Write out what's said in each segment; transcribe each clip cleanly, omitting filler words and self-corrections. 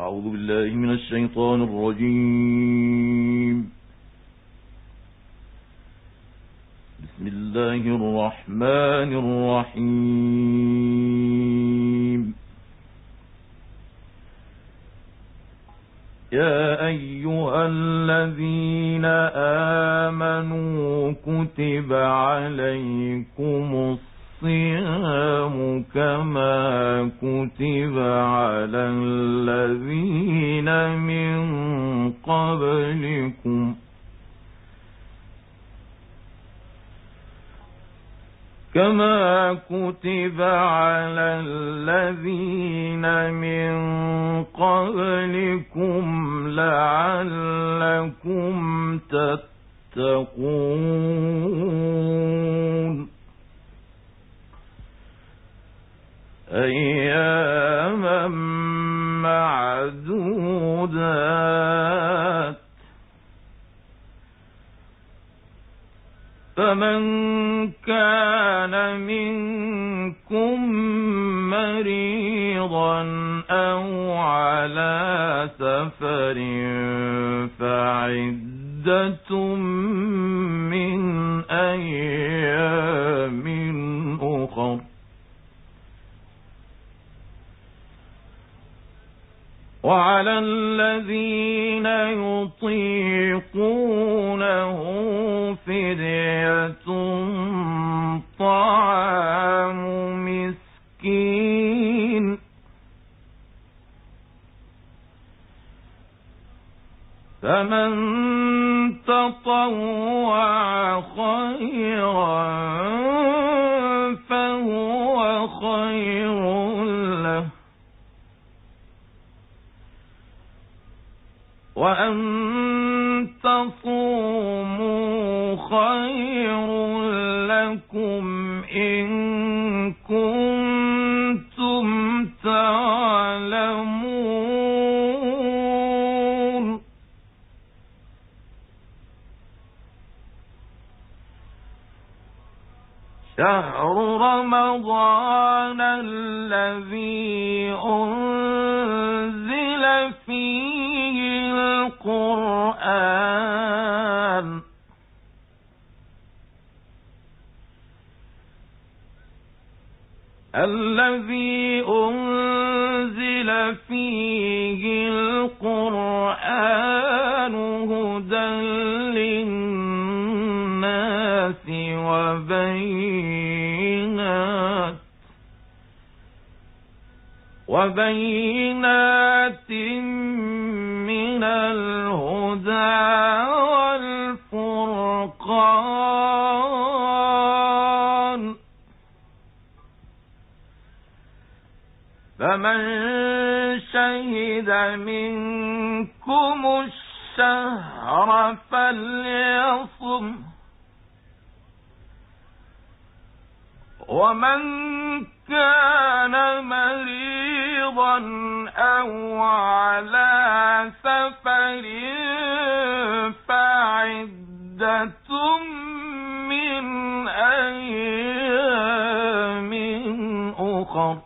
أعوذ بالله من الشيطان الرجيم. بسم الله الرحمن الرحيم. يا أيها الذين آمنوا كتب عليكم الصيام كما كتب على الذين من قبلكم لعلكم تتقون أياما معدودات فمن كان منكم مريضا أو على سفر فعدة من أيام أخر وعلى الذين يطيقونه فدية طعام مسكين فمن تطوع خيرا فهو خير له وأن تصوموا خير لكم إن كنتم تعلمون شهر رمضان الذي أنزل فيه القرآن هدى للناس وبينات من الهدى والفرقان فمن شهد منكم الشهر فليصم ومن كان مريضا أو على سفر فعدة من أيام أخر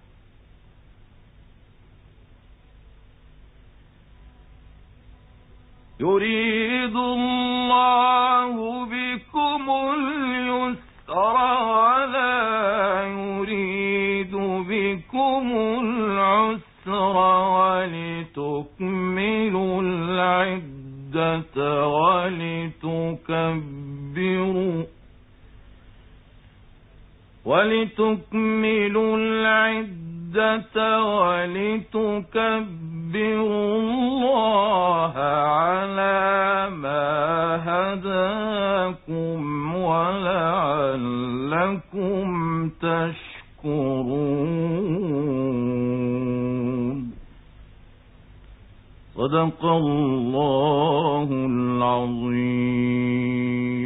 يريد الله بكم اليسر ولا يريد بكم العسر ولتكملوا العدة ولتكبروا الله على ما هداكم ولعلكم تشكرون صدق الله العظيم.